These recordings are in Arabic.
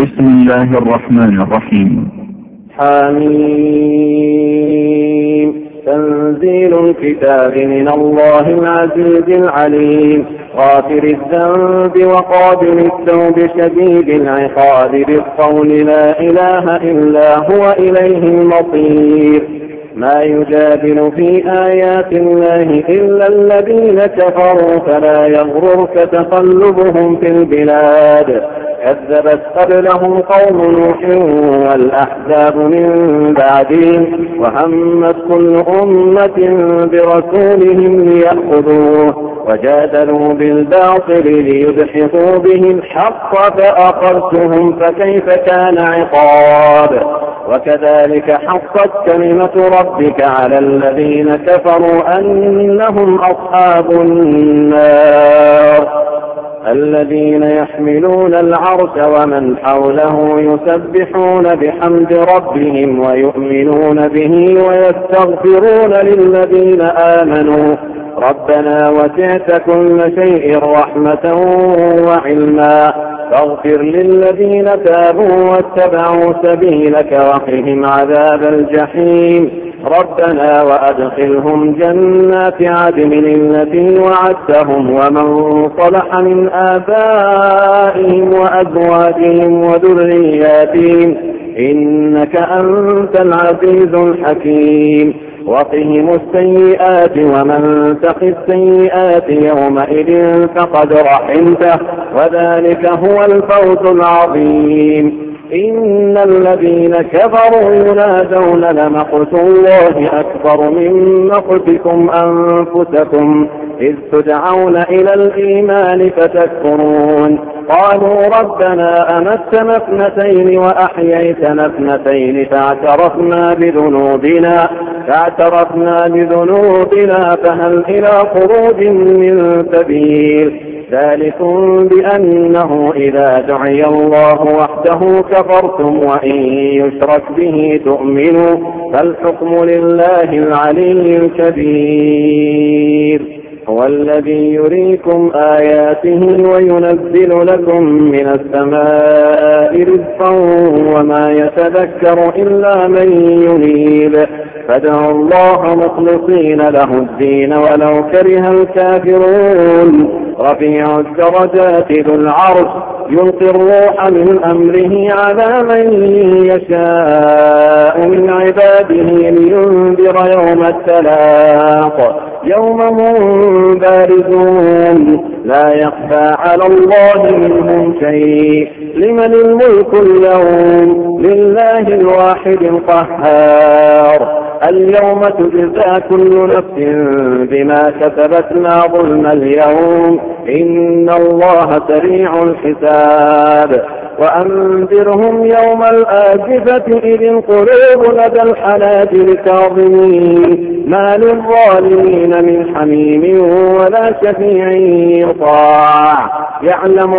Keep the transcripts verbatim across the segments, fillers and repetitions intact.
بسم الله الرحمن الرحيم. حميم. تنزيل الكتاب من الله العزيز العليم، غافر الذنب وقابل التوب شديد العقاب، بالقول لا إله إلا هو إليه المصير. ما يجادل في آيات الله إلا الذين كفروا، فلا يغررك تقلبهم في البلاد. كذبت قبلهم قوم نوح والأحزاب من بعدهم، وهمت كل أمة برسولهم ليأخذوه، وجادلوا بالباطل ليدحضوا به الحق فأخذتهم فكيف كان عقاب. وكذلك حقت كلمة ربك على الذين كفروا أنهم أصحاب النار، الذين يحملون العرش ومن حوله يسبحون بحمد ربهم ويؤمنون به ويستغفرون للذين آمنوا ربنا وسعت كل شيء رحمة وعلما، فاغفر للذين تابوا واتبعوا سبيلك وقهم عذاب الجحيم. ربنا وأدخلهم جنات عدن التي وعدتهم ومن صلح من آبائهم وأزواجهم وذرياتهم إنك أنت العزيز الحكيم. وقهم السيئات ومن تق السيئات يومئذ فقد رحمته، وذلك هو الفوز العظيم. إن الذين كفروا ينادون لمقت الله أكبر من مقتكم أنفسكم إذ تدعون إلى الإيمان فتكفرون. قالوا ربنا أمتنا اثنتين وأحييتنا اثنتين فاعترفنا بذنوبنا فاعترفنا بذنوبنا فهل إلى خروج من سبيل. ذلكم بأنه إذا دعي الله وحده كفرتم وإن يشرك به تؤمنوا، فالحكم لله العلي الكبير. هو الذي يريكم آياته وينزل لكم من السماء رزقا وما يتذكر إلا من ينيب، فادعوا الله مخلصين له الدين ولو كره الكافرون. رفيع الدرجات ذو العرش يلقي الروح من أمره على من يشاء من عباده لينذر يوم التلاق، يوم هم بارزون لا يخفى على الله منهم شيء. لمن الملك اليوم؟ لله الواحد القهار. اليوم تجزى كل نفس بما كسبت لا ظلم اليوم، إن الله سريع الحساب. وأنذرهم يوم الآزفة إذ القلوب لدى الحناجر كاظمين، ما للظالمين من حميم ولا شفيع يطاع، يعلم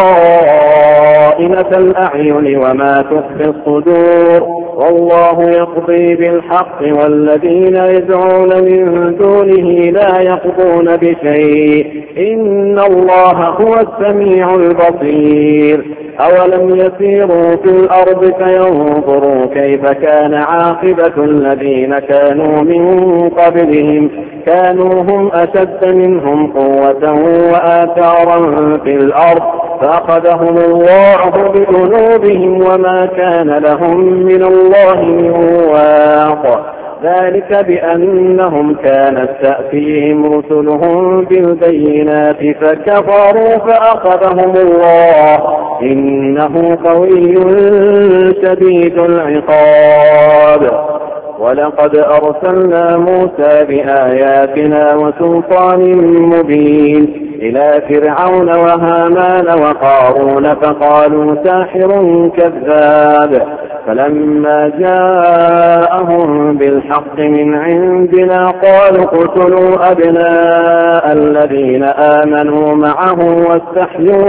خائنة الأعين وما تخفي الصدور، والله يقضي بالحق والذين يدعون من دونه لا يقضون بشيء، إن الله هو السميع البصير. أولم يسيروا في الأرض فينظروا كيف كان عاقبة الذين كانوا من قبلهم، كانوا هم أشد منهم قوة وآثارا في الأرض فأخذهم الله بذنوبهم وما كان لهم من الله من واق. ذلك بأنهم كانت تأتيهم رسلهم بالبينات فكفروا فأخذهم الله، إنه قوي شديد العقاب. ولقد أرسلنا موسى بآياتنا وسلطان مبين إلى فرعون وهامان وقارون فقالوا ساحر كذاب، فلما جاءهم بالحق من عندنا قالوا اقتلوا أبناء الذين آمنوا معه واستحيوا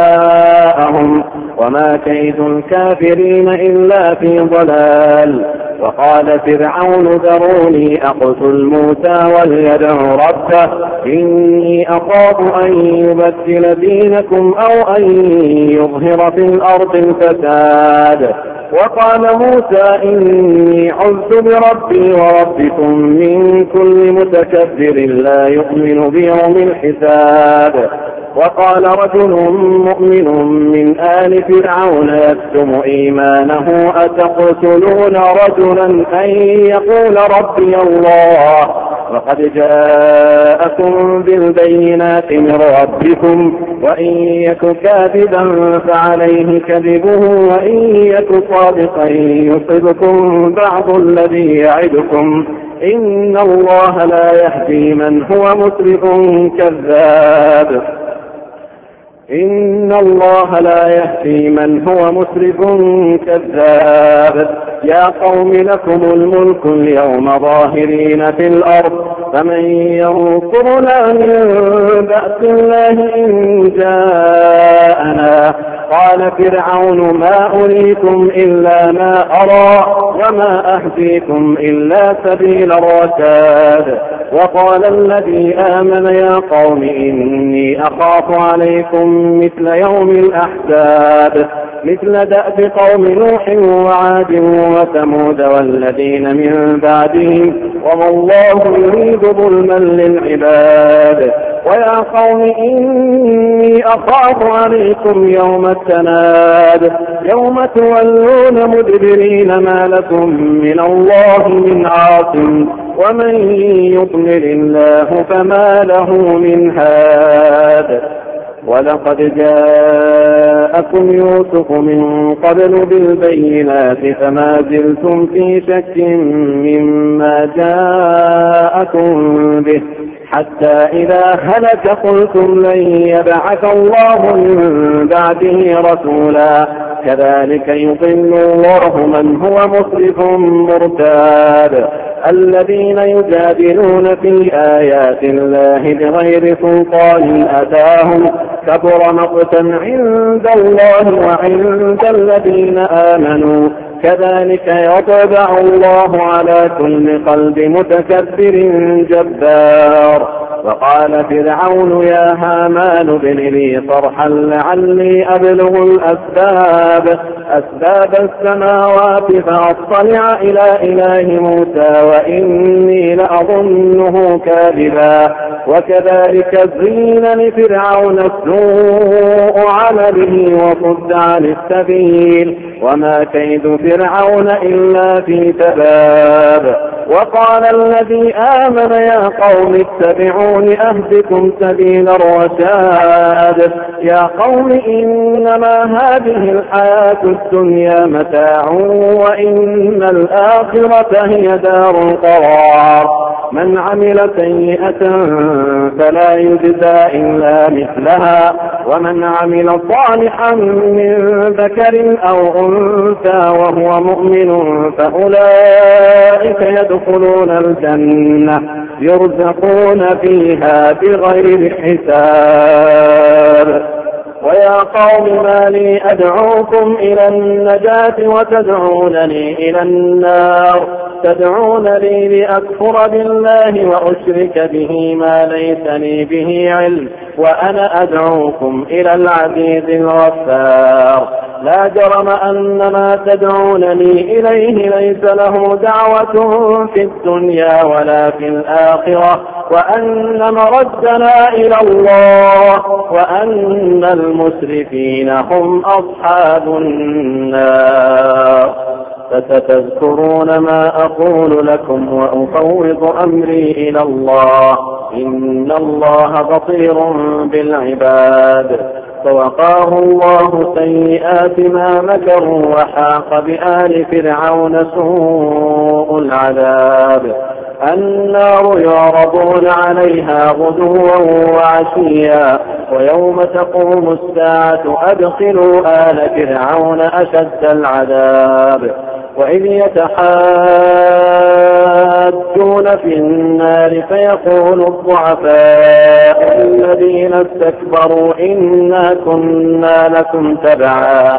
نساءهم وما كيد الكافرين إلا في ضلال. وقال فرعون ذروني أقتل موسى وليدع ربه إني أخاف أن يبدل دينكم أو أن يظهر في الأرض الفساد. وقال موسى إني عذت بربي وربكم من كل متكبر لا يؤمن بيوم الحساب. وقال رجل مؤمن من آل فرعون يكتم إيمانه أتقتلون رجلا أن يقول ربي الله وقد جاءكم بالبينات من ربكم وإن يك كاذبا فعليه كذبه وإن يك صادقا يصبكم بعض الذي يعدكم إن الله لا يهدي من هو مسرف كذاب. إن الله لا يهدي من هو مسرف كذاب. يا قوم لكم الملك اليوم ظاهرين في الأرض فمن ينصرنا من بأس الله إن جاءنا. قال فرعون ما أريكم إلا ما أرى وما أهديكم إلا سبيل الرشاد. وقال الذي آمن يا قوم إني أخاف عليكم مثل يوم الأحزاب مثل دأب قوم نوح وعاد وثمود والذين من بعدهم وما الله يريد ظلما للعباد. ويا قوم إني أخاف عليكم يوم التناد يوم تولون مدبرين ما لكم من الله من عاصم ومن يضلل الله فما له من هاد. ولقد جاءكم يوسف من قبل بالبينات فما زلتم في شك مما جاءكم به حتى إذا هلك قلتم لن يبعث الله من بعده رسولا كذلك يضل الله من هو مسرف مرتاب. الذين يجادلون في آيات الله بغير سلطان أتاهم كبر مقتا عند الله وعند الذين آمنوا كذلك يطبع الله على كل قلب متكبر جبار. وقال فرعون يا هامان ابن لي صرحا لعلي أبلغ الأسباب أسباب السماوات فأطلع إلى إله موسى وإني لأظنه كاذبا. وكذلك زين لفرعون سوء عمله وصد عن السبيل وما كيد فرعون إلا في تباب. وقال الذي آمن يا قوم اتبعون أهدكم سبيل الرشاد. يا قوم إنما هذه الحياة الدنيا متاع وإن الآخرة هي دار القرار. من عمل سيئة فلا يجزى إلا مثلها ومن عمل صالحا من ذكر أو أنثى وهو مؤمن فأولئك يدخلون الجنة يرزقون فيها بغير حساب. ويا قوم ما لي أدعوكم إلى النجاة وتدعونني إلى النار تدعونني لأكفر بالله وأشرك به ما ليس لي به علم وأنا أدعوكم إلى العزيز الغفار. لا جرم أن ما تدعونني إليه ليس له دعوة في الدنيا ولا في الآخرة وأن مردنا إلى الله وأن المسرفين هم أصحاب النار. فستذكرون ما أقول لكم وأفوض أمري إلى الله إن الله بصير بالعباد. فوقاه الله سيئات ما مكروا وحاق بآل فرعون سوء العذاب. النار يعرضون عليها غدوا وعشيا ويوم تقوم الساعة أدخلوا آل فرعون أشد العذاب. وإذ يتحاجون في النار فيقول الضعفاء الذين استكبروا إنا كنا لكم تبعا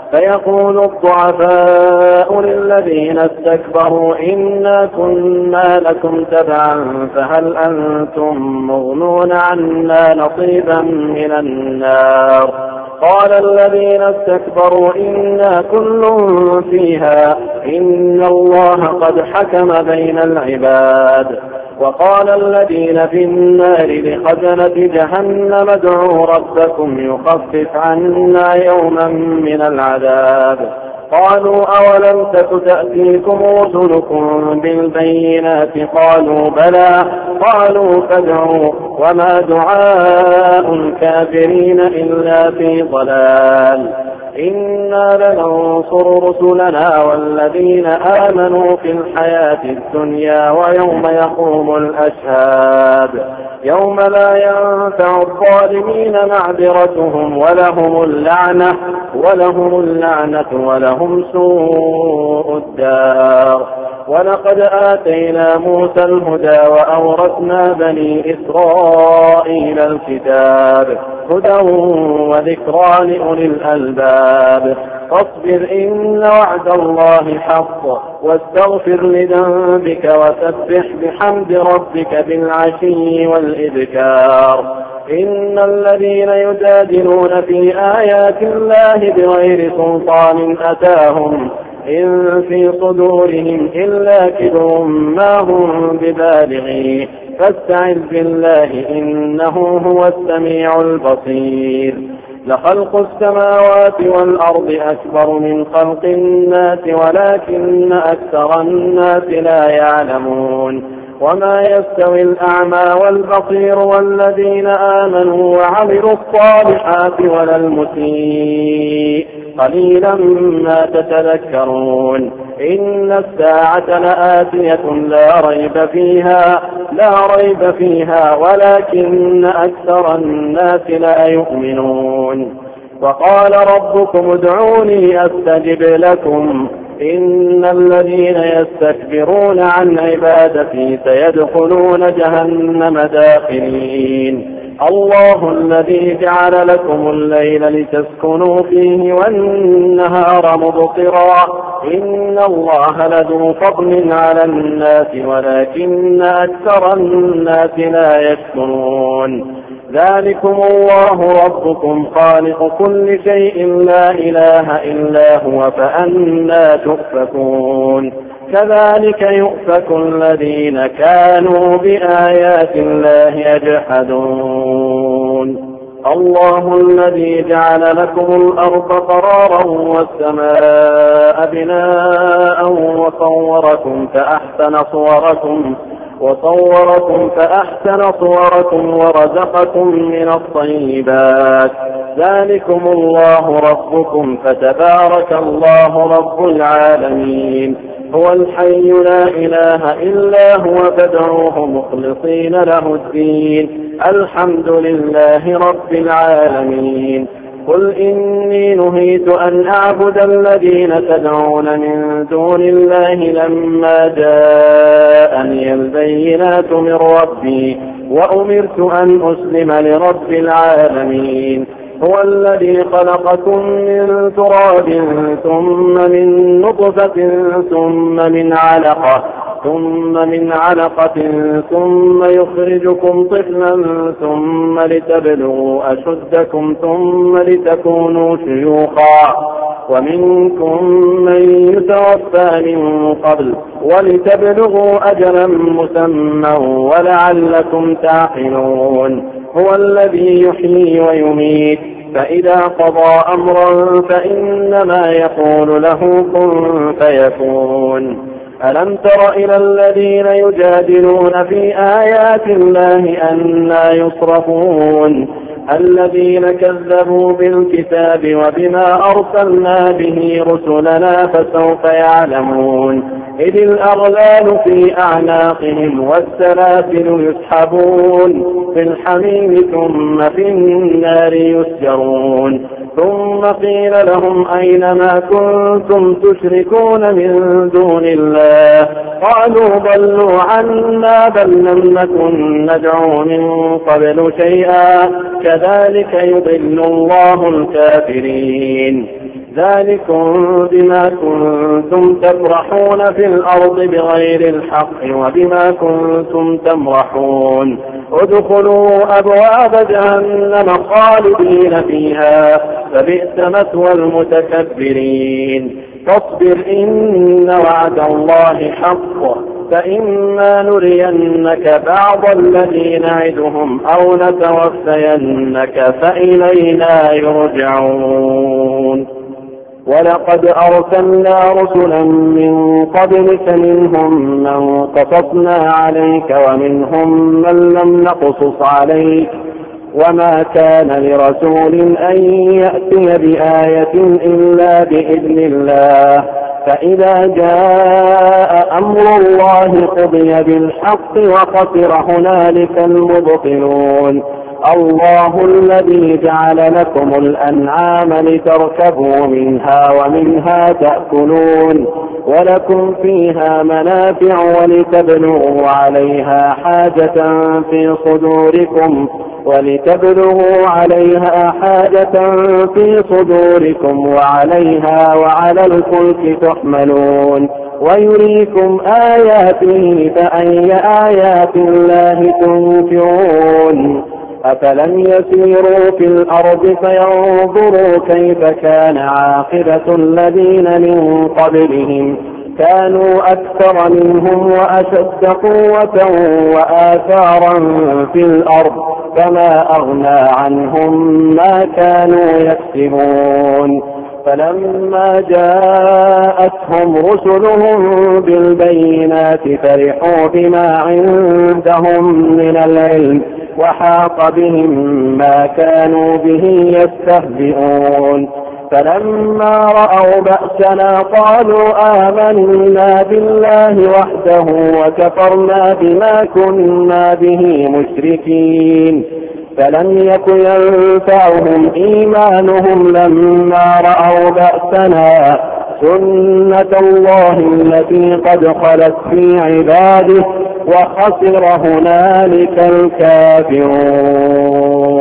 فيقول الضعفاء للذين استكبروا إنا كنا لكم تبعا فهل أنتم مغنون عنا نصيبا من النار قال الذين استكبروا إنا كل فيها إن الله قد حكم بين العباد. وقال الذين في النار لخزنة جهنم ادعوا ربكم يخفف عنا يوما من العذاب قالوا أولم تك تأتيكم رسلكم بالبينات قالوا بلى قالوا فادعوا وما دعاء الكافرين إلا في ضلال إنا لننصر رسلنا والذين آمنوا في الحياة الدنيا ويوم يقوم الأشهاد يوم لا ينفع الظالمين معذرتهم ولهم اللعنة ولهم اللعنة ولهم سوء الدار. ولقد آتينا موسى الهدى وأورثنا بني إسرائيل الكتاب هدى وذكرى لأولي الألباب فاصبر إن وعد الله حق واستغفر لذنبك وسبح بحمد ربك بالعشي والإذكار إن الذين يجادلون في آيات الله بغير سلطان أتاهم إن في صدورهم إلا كبر ما هم ببالغيه فاستعذ بالله إنه هو السميع البصير. لخلق السماوات والأرض أكبر من خلق الناس ولكن أكثر الناس لا يعلمون. وما يستوي الأعمى والبصير والذين آمنوا وعملوا الصالحات ولا المسيء قليلا ما تتذكرون. إن الساعة لآتية لا ريب فيها لا ريب فيها ولكن أكثر الناس لا يؤمنون. وقال ربكم ادعوني أستجب لكم إن الذين يستكبرون عن عبادتي سيدخلون جهنم داخرين. الله الذي جعل لكم الليل لتسكنوا فيه والنهار مبصرا إن الله لذو فضل على الناس ولكن أكثر الناس لا يشكرون. ذلكم الله ربكم خالق كل شيء لا إله إلا هو فأنى تؤفكون. كذلك يؤفك الذين كانوا بآيات الله يجحدون. الله الذي جعل لكم الأرض قرارا والسماء بناء وصوركم فأحسن صوركم وصوركم فأحسن صوركم ورزقكم من الطيبات. ذلكم الله ربكم فتبارك الله رب العالمين. هو الحي لا إله إلا هو فادعوه مخلصين له الدين الحمد لله رب العالمين. قل إني نهيت أن أعبد الذين تدعون من دون الله لما جاءني البينات من ربي وأمرت أن أسلم لرب العالمين. هو الذي خلقكم من تراب ثم من نطفة ثم من علقة ثم من علقة ثم يخرجكم طفلا ثم لتبلغوا أشدكم ثم لتكونوا شيوخا ومنكم من يتوفى من قبل ولتبلغوا أجلا مسمى ولعلكم تعقلون. هو الذي يحيي ويميت فإذا قضى أمرا فإنما يقول له كن فيكون. ألم تر إلى الذين يجادلون في آيات الله أنى يصرفون الذين كذبوا بالكتاب وبما أرسلنا به رسلنا فسوف يعلمون إذ الأغلال في أعناقهم والسلاسل يسحبون في الحميم ثم في النار يسجرون ثم قيل لهم أين ما كنتم تشركون من دون الله قالوا ضلوا عنا بل لم نكن ندعو من قبل شيئا كذلك يضل الله الكافرين. ذلكم بما كنتم تفرحون في الأرض بغير الحق وبما كنتم تمرحون ادخلوا أبواب جهنم خالدين فيها فبئس مثوى المتكبرين فاصبر إن وعد الله حق فإما نرينك بعض الذي نعدهم أو نتوفينك فإلينا يرجعون ولقد أرسلنا رسلا من قبلك منهم من قصصنا عليك ومنهم من لم نقصص عليك وما كان لرسول أن يأتي بآية إلا بإذن الله فإذا جاء أمر الله قضي بالحق وخسر هنالك المبطلون الله الذي جعل لكم الأنعام لتركبوا منها ومنها تأكلون ولكم فيها منافع ولتبلغوا عليها حاجة في صدوركم ولتبلغوا عليها حاجة في صدوركم وعليها وعلى الفلك تحملون ويريكم آياته فأي آيات الله تنكرون أفلم يسيروا في الأرض فينظروا كيف كان عاقبة الذين من قبلهم كانوا أكثر منهم وأشد قوة وآثارا في الأرض فما أغنى عنهم ما كانوا يكسبون فلما جاءتهم رسلهم بالبينات فرحوا بما عندهم من العلم وحاق بهم ما كانوا به يستهزئون فلما رأوا بأسنا قالوا آمنا بالله وحده وكفرنا بما كنا به مشركين فلم يك ينفعهم إيمانهم لما رأوا بأسنا سنة الله التي قد خلت في عباده وخسر هنالك الكافرون.